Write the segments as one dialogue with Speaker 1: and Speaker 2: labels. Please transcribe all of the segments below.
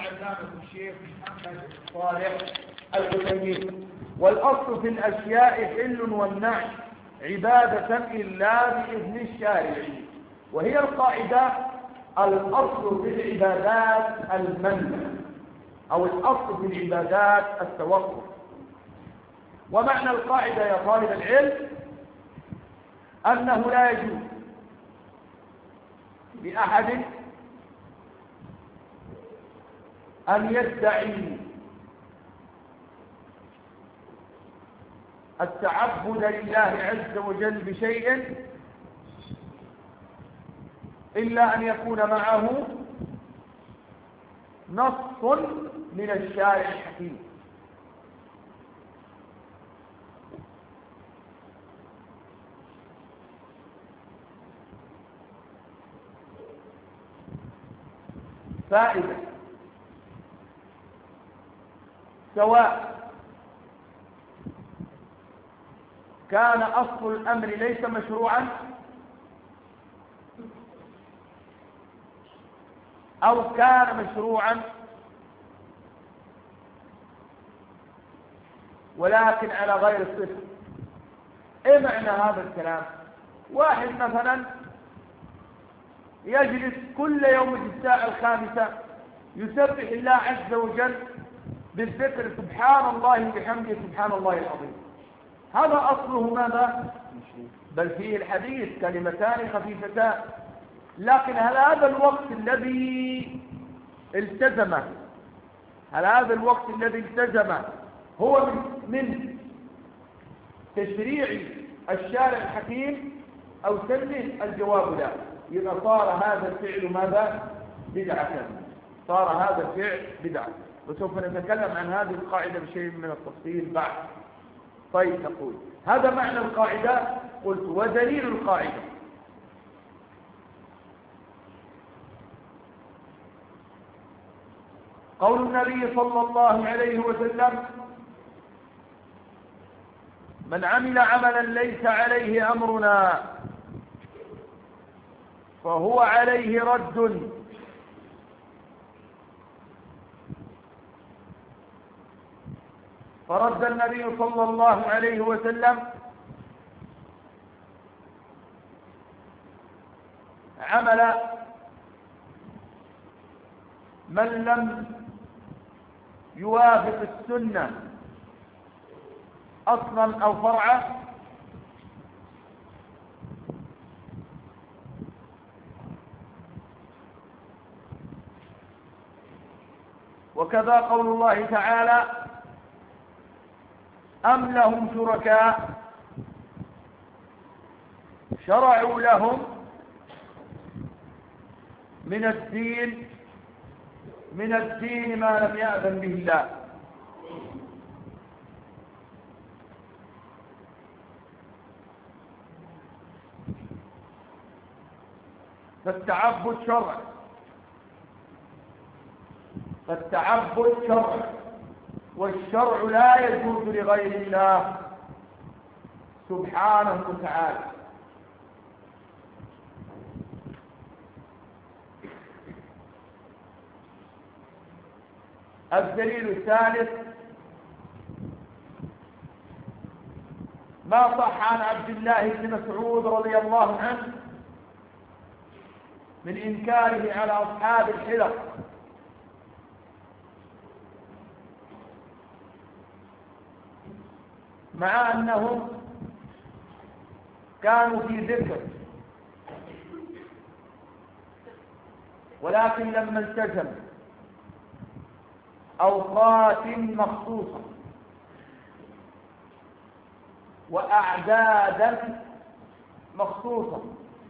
Speaker 1: العلامة الشيخ محمد صالح العثيمين. والأصل في الأشياء حل والنعي عبادة إلا بإذن الشارع. وهي القاعدة الأصل في العبادات المنع، أو الأصل في العبادات التوقف. ومعنى القاعدة يا طالب العلم أنه لا يجوز لأحد أن يدعي التعبد لله عز وجل بشيء إلا أن يكون معه نص من الشارع الحكيم. فائدة: سواء كان أصل الأمر ليس مشروعا أو كان مشروعا ولكن على غير الصفة. ايه معنى هذا الكلام؟ واحد مثلا يجلس كل يوم في الساعة 5 يسبح الله عز وجل بالذكر سبحان الله وبحمده سبحان الله العظيم، هذا أصله ماذا؟ بل فيه الحديث كلمتان خفيفتان، لكن هل هذا الوقت الذي التزمه هو من تشريع الشارع الحكيم أو سنه؟ الجواب لا. إذا صار هذا الفعل ماذا؟ بدعة. صار هذا الفعل بدعة، وسوف نتكلم عن هذه القاعدة بشيء من التفصيل بعد. طيب، نقول هذا معنى القاعدة. قلت: ودليل القاعدة قول النبي صلى الله عليه وسلم: من عمل عملا ليس عليه أمرنا فهو عليه رد. فرد النبي صلى الله عليه وسلم عمل من لم يوافق السنة أصلا أو فرعا وكذا قول الله تعالى: أم لهم شركاء شرعوا لهم من الدين ما لم يأذن به الله. فالتعبد شرع، والشرع لا يجوز لغير الله سبحانه وتعالى. الدليل الثالث ما صح عن عبد الله بن مسعود رضي الله عنه من إنكاره على أصحاب الحلق، مع أنهم كانوا في ذكر، ولكن لما التزموا أوقات مخصوصة وأعدادا مخصوصة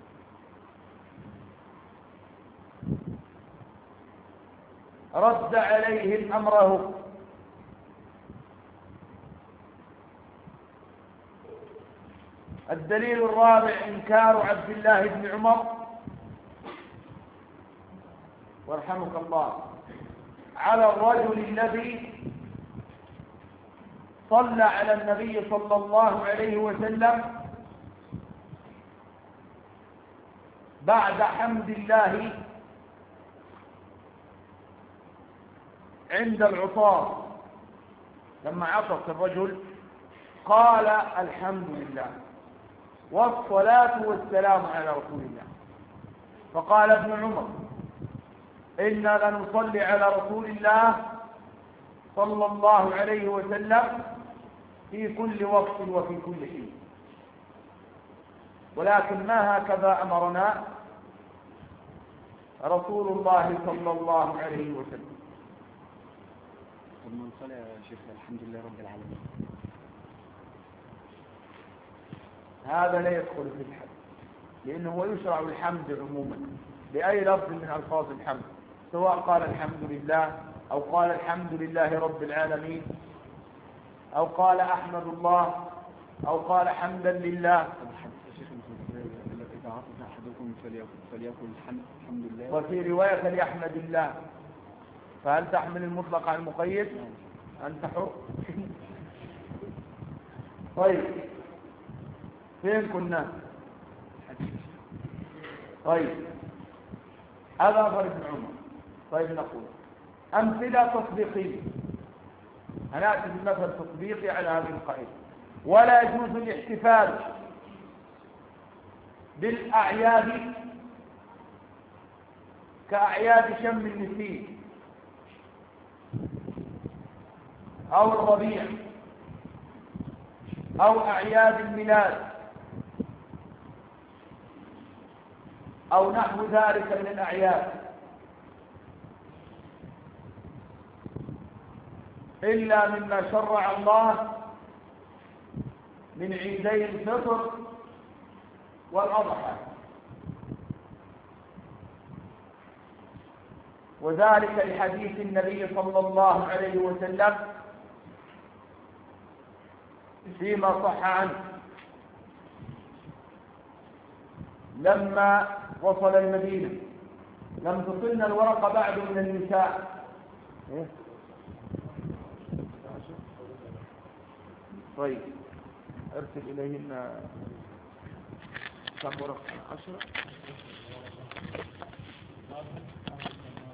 Speaker 1: رد عليهم أمره. الدليل الرابع إنكار عبد الله بن عمر وارحمك الله على الرجل الذي صلى على النبي صلى الله عليه وسلم بعد حمد الله عند العطاس لما عطس الرجل قال الحمد لله والصلاة والسلام على رسول الله. فقال ابن عمر إنا لنصلي على رسول الله صلى الله عليه وسلم في كل وقت وفي كل حين، ولكن ما هكذا أمرنا رسول الله صلى الله عليه وسلم.
Speaker 2: ثم نصلي يا شيخ الحمد لله رب العالمين،
Speaker 1: هذا لا يدخل في الحمد، لأنه يشرع الحمد عموما بأي لفظ من ألفاظ الحمد، سواء قال الحمد لله أو قال الحمد لله رب العالمين أو قال أحمد الله أو قال حمدا لله.
Speaker 2: إذا عطس أحدكم فليقل الحمد لله،
Speaker 1: وفي رواية ليحمد الله. فهل تحمل المطلق على المقيد؟ أنت حر. طيب فين كنا؟ طيب هذا أثر ابن عمر. طيب نقول أمثلة تطبيقية، هنأتي بمثل تطبيقي على هذه القاعدة. ولا يجوز الاحتفال بالأعياد كأعياد شم النسيم أو الربيع أو أعياد الميلاد أو نحو ذلك من الأعياد، إلا مما شرع الله من عيدي الفطر والأضحى، وذلك لحديث النبي صلى الله عليه وسلم فيما صح عنه لما وصل المدينة لم تصلنا الورقة بعد من النساء. طيب ارسل إليهن كم ورقة؟ 10.